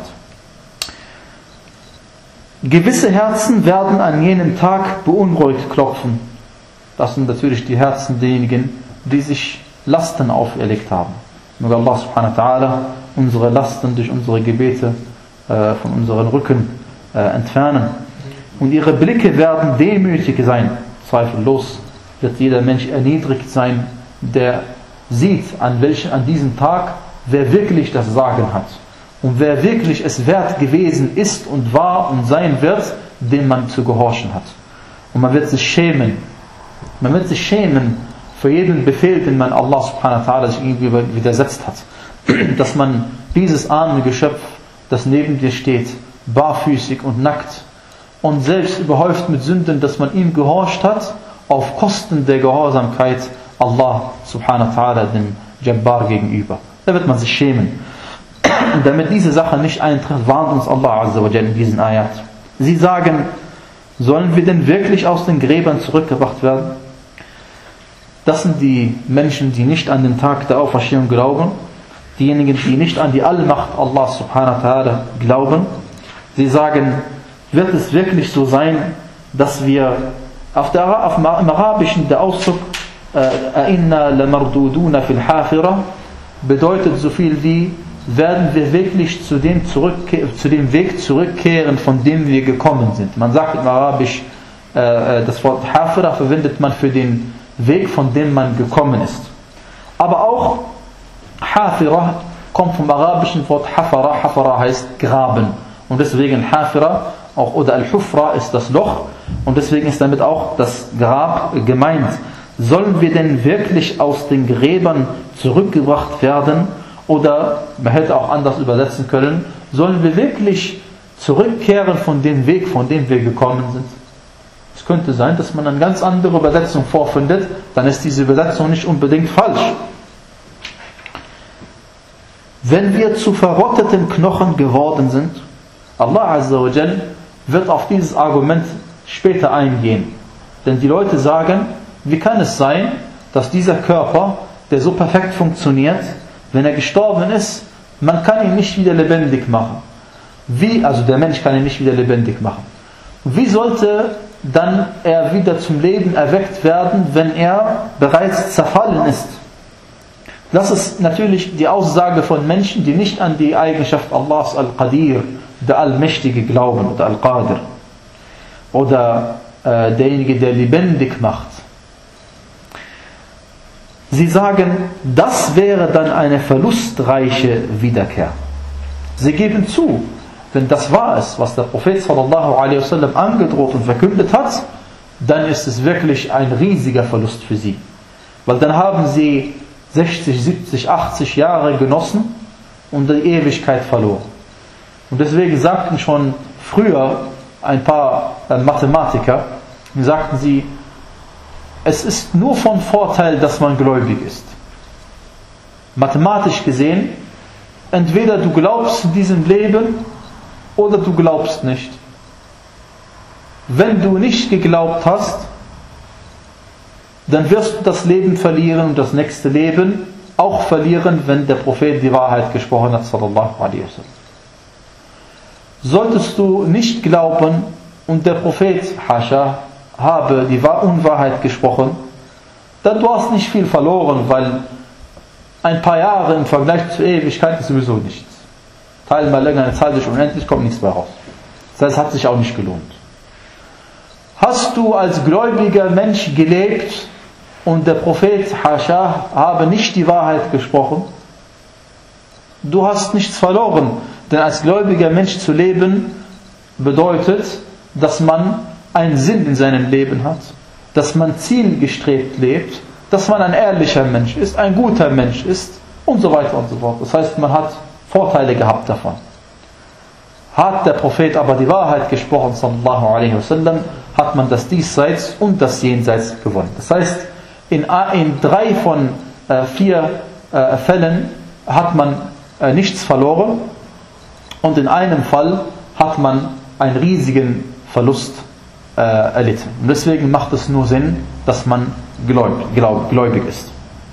Gewisse Herzen werden an jenem Tag beunruhigt klopfen. Das sind natürlich die Herzen derjenigen, die sich Lasten auferlegt haben. Möge Allah subhanahu wa ta'ala unsere Lasten durch unsere Gebete äh, von unseren Rücken äh, entfernen. Und ihre Blicke werden demütig sein. Zweifellos wird jeder Mensch erniedrigt sein, der sieht, an, welchen, an diesem Tag, wer wirklich das Sagen hat. Und wer wirklich es wert gewesen ist und war und sein wird, dem man zu gehorchen hat. Und man wird sich schämen. Man wird sich schämen für jeden Befehl, den man Allah subhanahu wa ta'ala sich irgendwie widersetzt hat. Dass man dieses arme Geschöpf, das neben dir steht, barfüßig und nackt und selbst überhäuft mit Sünden, dass man ihm gehorcht hat, auf Kosten der Gehorsamkeit Allah subhanahu wa ta'ala, dem Jabbar gegenüber. Da wird man sich schämen. Und damit diese Sache nicht eintritt, warnt uns Allah azza wa jalla in diesen Ayat. Sie sagen, sollen wir denn wirklich aus den Gräbern zurückgebracht werden? Das sind die Menschen, die nicht an den Tag der Auferstehung glauben, diejenigen, die nicht an die Allmacht Allah subhanahu wa ta'ala glauben. Sie sagen, wird es wirklich so sein, dass wir auf der, auf, im Arabischen der Ausdruck Inna lamarduduna fil hafira bedeutet so viel wie, werden wir wirklich zu dem, zu dem Weg zurückkehren, von dem wir gekommen sind. Man sagt im Arabisch, äh, das Wort Hafira verwendet man für den Weg, von dem man gekommen ist. Aber auch Hafira kommt vom arabischen Wort Hafara. Hafara heißt Graben. Und deswegen Hafira auch, oder Al-Hufra ist das Loch. Und deswegen ist damit auch das Grab gemeint. Sollen wir denn wirklich aus den Gräbern zurückgebracht werden? Oder, man hätte auch anders übersetzen können, sollen wir wirklich zurückkehren von dem Weg, von dem wir gekommen sind? Es könnte sein, dass man eine ganz andere Übersetzung vorfindet, dann ist diese Übersetzung nicht unbedingt falsch. Wenn wir zu verrotteten Knochen geworden sind, Allah azza wa jal wird auf dieses Argument später eingehen. Denn die Leute sagen, wie kann es sein, dass dieser Körper, der so perfekt funktioniert, wenn er gestorben ist, man kann ihn nicht wieder lebendig machen. Wie, also der Mensch kann ihn nicht wieder lebendig machen. Wie sollte dann er wieder zum Leben erweckt werden, wenn er bereits zerfallen ist? Das ist natürlich die Aussage von Menschen, die nicht an die Eigenschaft Allahs Al-Qadir, der Allmächtige, glauben, oder Al-Qadir. Oder äh, derjenige, der lebendig macht. Sie sagen, das wäre dann eine verlustreiche Wiederkehr. Sie geben zu, wenn das wahr ist, was der Prophet sallallahu alaihi wasallam angedroht und verkündet hat, dann ist es wirklich ein riesiger Verlust für sie. Weil dann haben sie sechzig, siebzig, achtzig Jahre genossen und die Ewigkeit verloren. Und deswegen sagten schon früher ein paar Mathematiker, sagten sie, es ist nur von Vorteil, dass man gläubig ist. Mathematisch gesehen, entweder du glaubst in diesem Leben oder du glaubst nicht. Wenn du nicht geglaubt hast, dann wirst du das Leben verlieren und das nächste Leben auch verlieren, wenn der Prophet die Wahrheit gesprochen hat, sallallahu alaihi wasallam. Solltest du nicht glauben und der Prophet, Hascha, habe die Unwahrheit gesprochen, dann du hast nicht viel verloren, weil ein paar Jahre im Vergleich zur Ewigkeit ist sowieso nichts. Teil mal länger, eine Zahl sich unendlich, kommt nichts mehr raus. Das heißt, es hat sich auch nicht gelohnt. Hast du als gläubiger Mensch gelebt und der Prophet, Hascha, habe nicht die Wahrheit gesprochen, du hast nichts verloren. Denn als gläubiger Mensch zu leben bedeutet, dass man einen Sinn in seinem Leben hat, dass man zielgestrebt lebt, dass man ein ehrlicher Mensch ist, ein guter Mensch ist und so weiter und so fort. Das heißt, man hat Vorteile gehabt davon. Hat der Prophet aber die Wahrheit gesprochen, sallallahu alaihi wasallam, hat man das Diesseits und das Jenseits gewonnen. Das heißt, in, in drei von äh, vier äh, Fällen hat man äh, nichts verloren und in einem Fall hat man einen riesigen Verlust äh, erlitten. Und deswegen macht es nur Sinn, dass man gläubig, glaub, gläubig ist.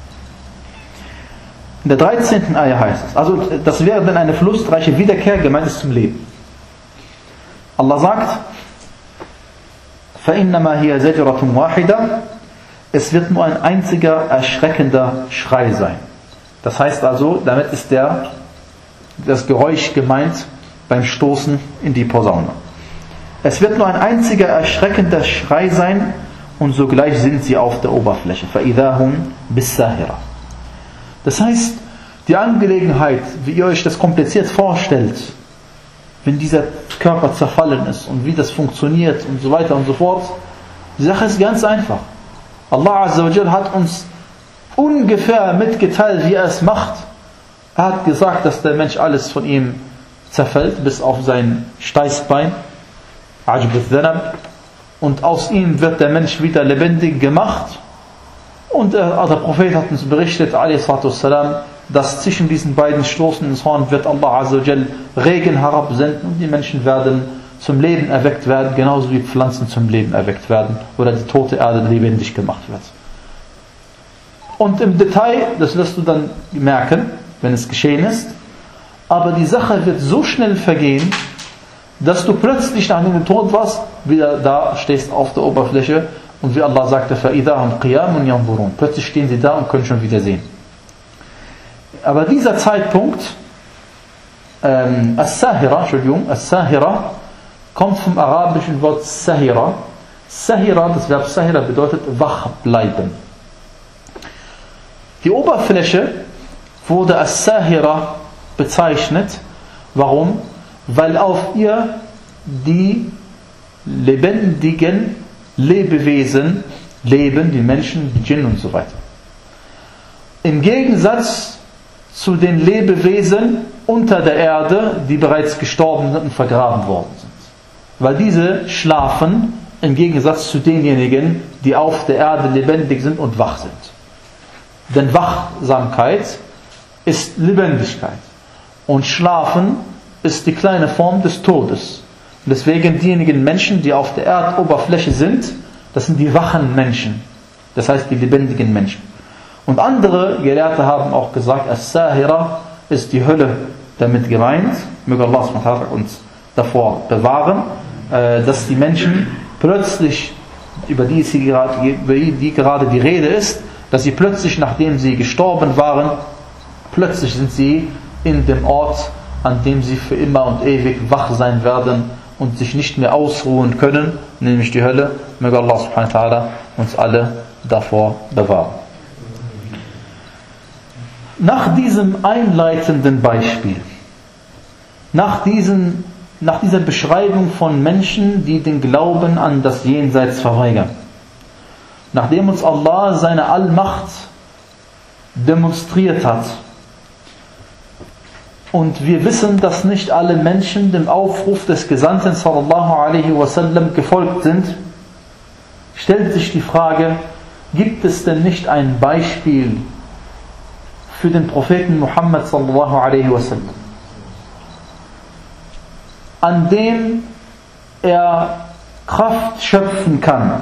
In der dreizehnten Ayah heißt es, also das wäre dann eine verlustreiche Wiederkehr, gemeint ist zum Leben. Allah sagt, فَإِنَّمَا هِيَ زَجْرَةٌ وَاحِدَةٌ, es wird nur ein einziger erschreckender Schrei sein. Das heißt also, damit ist der, das Geräusch gemeint beim Stoßen in die Posaune. Es wird nur ein einziger erschreckender Schrei sein und sogleich sind sie auf der Oberfläche. فَإِذَا هُمْ بِالسَّاهِرَةِ. Das heißt, die Angelegenheit, wie ihr euch das kompliziert vorstellt, wenn dieser Körper zerfallen ist und wie das funktioniert und so weiter und so fort, die Sache ist ganz einfach. Allah Azza wa Jal hat uns ungefähr mitgeteilt, wie er es macht. Er hat gesagt, dass der Mensch alles von ihm zerfällt, bis auf sein Steißbein, Ajb al-Dhanab, und aus ihm wird der Mensch wieder lebendig gemacht. Und der Prophet hat uns berichtet, a.s., dass zwischen diesen beiden Stoßen ins Horn wird Allah Azza wa Jal Regen herabsenden und die Menschen werden zum Leben erweckt werden, genauso wie Pflanzen zum Leben erweckt werden oder die tote Erde lebendig gemacht wird. Und im Detail, das wirst du dann merken, wenn es geschehen ist, aber die Sache wird so schnell vergehen, dass du plötzlich, nachdem du tot warst, wieder da stehst auf der Oberfläche und wie Allah sagte, فَإِذَا هُمْ قِيَامٌ يَنْظُرُونَ, plötzlich stehen sie da und können schon wieder sehen. Aber dieser Zeitpunkt, ähm, As-Sahira, Entschuldigung, As-Sahira, kommt vom arabischen Wort Sahira. Sahira, das Verb Sahira bedeutet wach bleiben. Die Oberfläche wurde als Sahira bezeichnet. Warum? Weil auf ihr die lebendigen Lebewesen leben, die Menschen, die Djinn und so weiter. Im Gegensatz zu den Lebewesen unter der Erde, die bereits gestorben sind und vergraben worden sind. Weil diese schlafen im Gegensatz zu denjenigen, die auf der Erde lebendig sind und wach sind. Denn Wachsamkeit ist Lebendigkeit und Schlafen ist die kleine Form des Todes. Und deswegen diejenigen Menschen, die auf der Erdoberfläche sind, das sind die wachen Menschen, das heißt die lebendigen Menschen. Und andere Gelehrte haben auch gesagt, As-Sahira ist die Hölle damit gemeint. Möge Allah uns davor bewahren, dass die Menschen plötzlich, über die, sie gerade, über die gerade die Rede ist, dass sie plötzlich, nachdem sie gestorben waren, plötzlich sind sie in dem Ort, an dem sie für immer und ewig wach sein werden und sich nicht mehr ausruhen können, nämlich die Hölle. Möge Allah subhanahu wa ta'ala uns alle davor bewahren. Nach diesem einleitenden Beispiel, nach, diesen, nach dieser Beschreibung von Menschen, die den Glauben an das Jenseits verweigern, nachdem uns Allah seine Allmacht demonstriert hat und wir wissen, dass nicht alle Menschen dem Aufruf des Gesandten sallallahu alaihi wasallam gefolgt sind, stellt sich die Frage, gibt es denn nicht ein Beispiel für den Propheten Muhammad sallallahu alaihi wasallam, an dem er Kraft schöpfen kann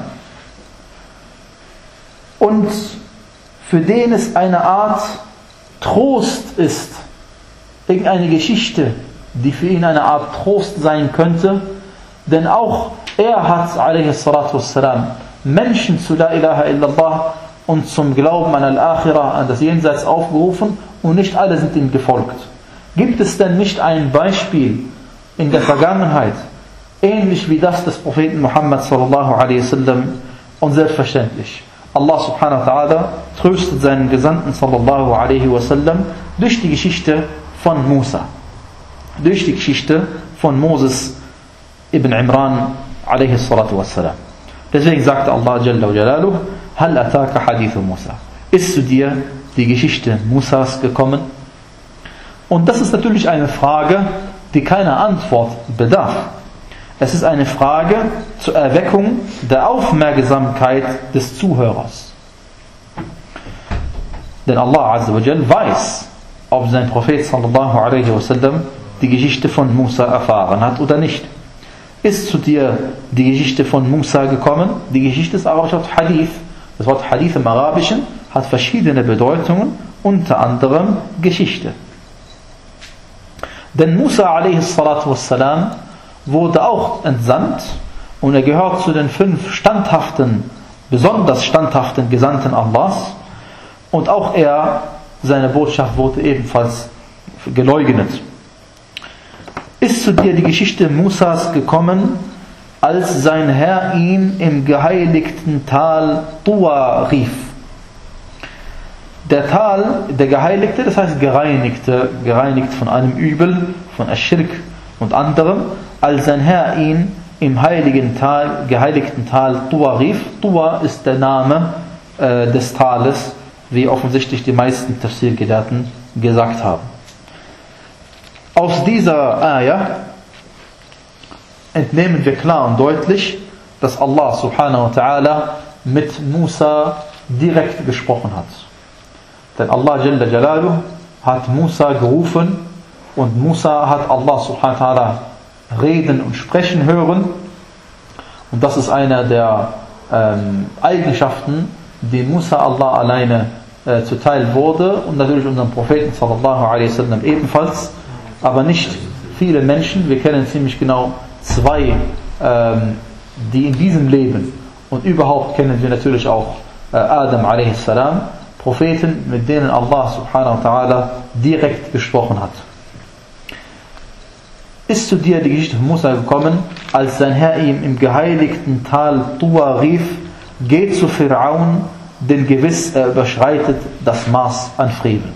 und für den es eine Art Trost ist, irgendeine Geschichte, die für ihn eine Art Trost sein könnte, denn auch er hat alaihi salatu wassalam Menschen zu La ilaha illallah und zum Glauben an Al-Akhirah, an das Jenseits aufgerufen und nicht alle sind ihm gefolgt. Gibt es denn nicht ein Beispiel in der Vergangenheit, ähnlich wie das des Propheten Muhammad sallallahu alaihi wasallam? Und selbstverständlich, Allah subhanahu wa ta'ala tröstet seinen Gesandten sallallahu alaihi wasallam durch die Geschichte von Musa, durch die Geschichte von Moses ibn Imran alaihi salatu wassalam. Deswegen sagte Allah Jalla wa Jalaluh, Hal ataka hadithu Musa. Ist zu dir die Geschichte Musas gekommen? Und das ist natürlich eine Frage, die keine Antwort bedarf. Es ist eine Frage zur Erweckung der Aufmerksamkeit des Zuhörers. Denn Allah Azza wa Jal weiß, ob sein Prophet sallallahu alaihi wasallam die Geschichte von Musa erfahren hat oder nicht. Ist zu dir die Geschichte von Musa gekommen? Die Geschichte ist aber auch Hadith. Das Wort Hadith im Arabischen hat verschiedene Bedeutungen, unter anderem Geschichte. Denn Musa alaihi salatu wassalam wurde auch entsandt und er gehört zu den fünf standhaften, besonders standhaften Gesandten Allahs, und auch er, seine Botschaft wurde ebenfalls geleugnet. Ist zu dir die Geschichte Musas gekommen, als sein Herr ihn im geheiligten Tal Tuwa rief? Der Tal, der Geheiligte, das heißt gereinigte, gereinigt von einem Übel, von Aschirk und anderem, als sein Herr ihn im heiligen Tal, geheiligten Tal Tuwa rief. Tuwa ist der Name äh, des Tales, wie offensichtlich die meisten Tafsir-Gelehrten gesagt haben. Aus dieser Ayah entnehmen wir klar und deutlich, dass Allah subhanahu wa ta'ala mit Musa direkt gesprochen hat. Denn Allah Jalla Jalaluh hat Musa gerufen und Musa hat Allah subhanahu wa ta'ala reden und sprechen hören. Und das ist eine der ähm, Eigenschaften, die Musa Allah alleine äh, zuteil wurde und natürlich unserem Propheten sallallahu alaihi wasallam ebenfalls. Aber nicht viele Menschen, wir kennen ziemlich genau zwei, ähm, die in diesem Leben und überhaupt kennen wir natürlich auch äh, Adam alaihi salam, Propheten, mit denen Allah subhanahu wa ta'ala direkt gesprochen hat. Ist zu dir die Geschichte von Musa gekommen, als sein Herr ihm im geheiligten Tal Tuwa rief, geht zu Fir'aun, denn gewiss er überschreitet das Maß an Frevel.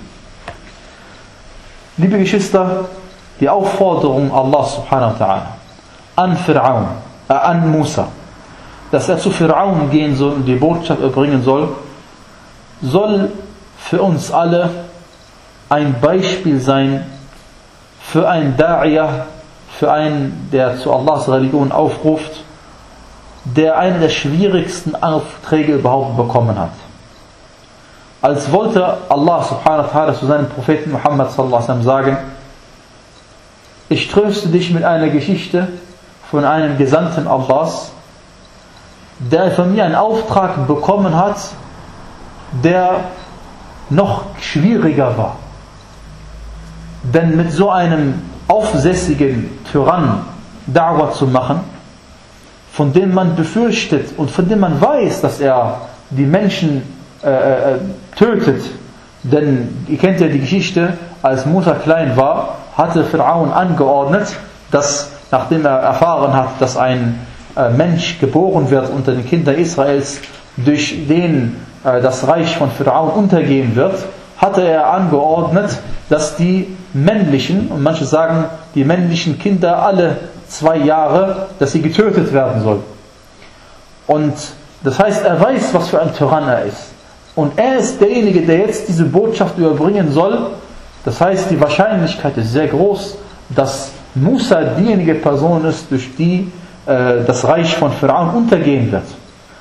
Liebe Geschwister, die Aufforderung Allah subhanahu wa ta'ala an Fir'aun, äh, an Musa, dass er zu Fir'aun gehen soll und die Botschaft erbringen soll, soll für uns alle ein Beispiel sein für einen Da'iyah, für einen, der zu Allahs Religion aufruft, der einen der schwierigsten Aufträge überhaupt bekommen hat. Als wollte Allah subhanahu wa ta'ala zu seinem Propheten Muhammad sallallahu alaihi wasallam sagen, ich tröste dich mit einer Geschichte von einem Gesandten Allahs, der von mir einen Auftrag bekommen hat, der noch schwieriger war. Denn mit so einem aufsässigen Tyrann Da'wah zu machen, von dem man befürchtet und von dem man weiß, dass er die Menschen äh, äh, tötet. Denn ihr kennt ja die Geschichte, als Musa klein war, hatte Fir'aun angeordnet, dass nachdem er erfahren hat, dass ein äh, Mensch geboren wird unter den Kindern Israels, durch den äh, das Reich von Fir'aun untergehen wird, hatte er angeordnet, dass die männlichen, und manche sagen, die männlichen Kinder alle zwei Jahre, dass sie getötet werden sollen. Und das heißt, er weiß, was für ein Tyrann er ist. Und er ist derjenige, der jetzt diese Botschaft überbringen soll. Das heißt, die Wahrscheinlichkeit ist sehr groß, dass Musa diejenige Person ist, durch die äh, das Reich von Fir'aun untergehen wird.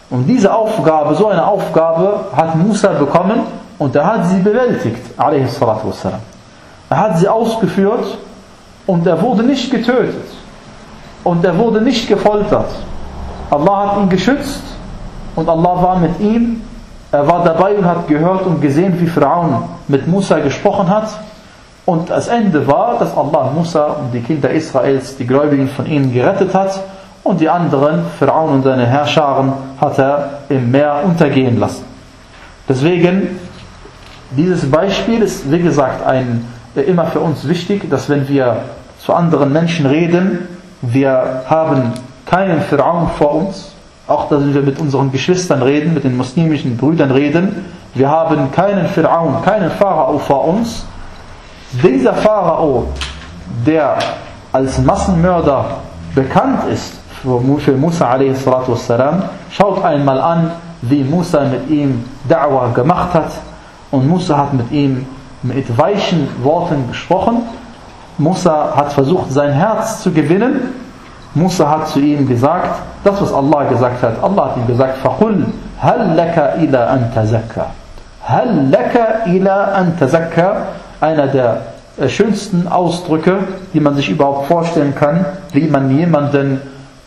Und diese Aufgabe, so eine Aufgabe hat Musa bekommen und er hat sie bewältigt, alaihi salatu wassalam. Er hat sie ausgeführt und er wurde nicht getötet und er wurde nicht gefoltert. Allah hat ihn geschützt und Allah war mit ihm. Er war dabei und hat gehört und gesehen, wie Pharaon mit Musa gesprochen hat. Und das Ende war, dass Allah Musa und die Kinder Israels, die Gläubigen von ihnen, gerettet hat. Und die anderen, Pharaon und seine Herrscharen, hat er im Meer untergehen lassen. Deswegen, dieses Beispiel ist, wie gesagt, ein, immer für uns wichtig, dass wenn wir zu anderen Menschen reden, wir haben keinen Pharaon vor uns, auch dass wir mit unseren Geschwistern reden, mit den muslimischen Brüdern reden, wir haben keinen Pharaon, keinen Pharao vor uns. Dieser Pharao, der als Massenmörder bekannt ist für Musa alaihi salatu wassalam, schaut einmal an, wie Musa mit ihm Da'wah gemacht hat. Und Musa hat mit ihm mit weichen Worten gesprochen. Musa hat versucht, sein Herz zu gewinnen. Musa hat zu ihm gesagt, das was Allah gesagt hat. Allah hat ihm gesagt, فَقُلْ هَلْ لَكَ إِلَىٰ أَن تَزَكَّى هَلْ لَكَ إِلَىٰ أَن تَزَكَّى Einer der schönsten Ausdrücke, die man sich überhaupt vorstellen kann, wie man jemanden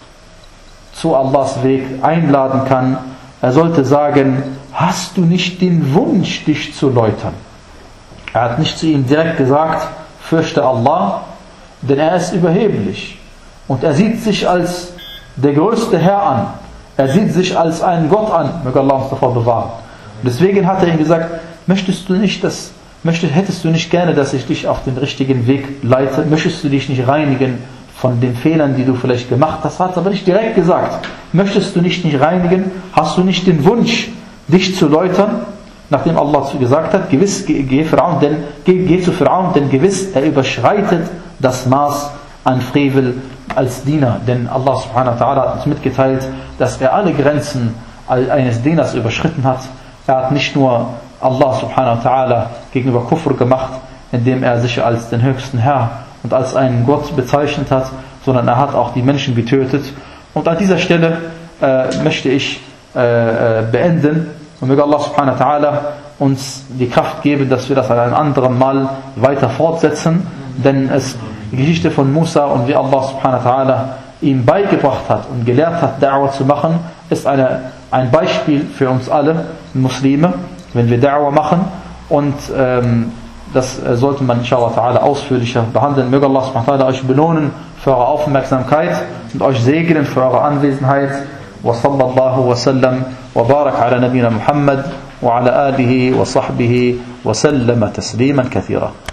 zu Allahs Weg einladen kann. Er sollte sagen, hast du nicht den Wunsch, dich zu läutern? Er hat nicht zu ihm direkt gesagt, fürchte Allah, denn er ist überheblich. Und er sieht sich als der größte Herr an. Er sieht sich als einen Gott an. Möge Allah uns davor bewahren. Und deswegen hat er ihm gesagt, möchtest du nicht, dass, möchtest, hättest du nicht gerne, dass ich dich auf den richtigen Weg leite? Möchtest du dich nicht reinigen von den Fehlern, die du vielleicht gemacht hast? Hat aber nicht direkt gesagt. Möchtest du dich nicht reinigen? Hast du nicht den Wunsch, dich zu läutern? Nachdem Allah zu gesagt hat, gewiss, geh, geh, Pharaon, denn, geh, geh zu Pharaon, denn gewiss, er überschreitet das Maß an Frevel als Diener. Denn Allah subhanahu wa ta'ala hat uns mitgeteilt, dass er alle Grenzen eines Dieners überschritten hat. Er hat nicht nur Allah subhanahu wa ta'ala gegenüber Kufr gemacht, indem er sich als den höchsten Herr und als einen Gott bezeichnet hat, sondern er hat auch die Menschen getötet. Und an dieser Stelle äh, möchte ich äh, beenden und möge Allah subhanahu wa ta'ala uns die Kraft geben, dass wir das an einem anderen Mal weiter fortsetzen, denn es, die Geschichte von Musa und wie Allah subhanahu wa ta'ala ihm beigebracht hat und gelehrt hat, Da'wah zu machen, ist eine, ein Beispiel für uns alle Muslime, wenn wir Da'wah machen, und ähm, das sollte man inshallah ta'ala ausführlicher behandeln. Möge Allah subhanahu wa ta'ala euch belohnen für eure Aufmerksamkeit und euch segnen für eure Anwesenheit. Wa sallallahu wa sallam wa barak ala nabina Muhammad wa ala alihi wa sahbihi wa sallama tasliman kathira.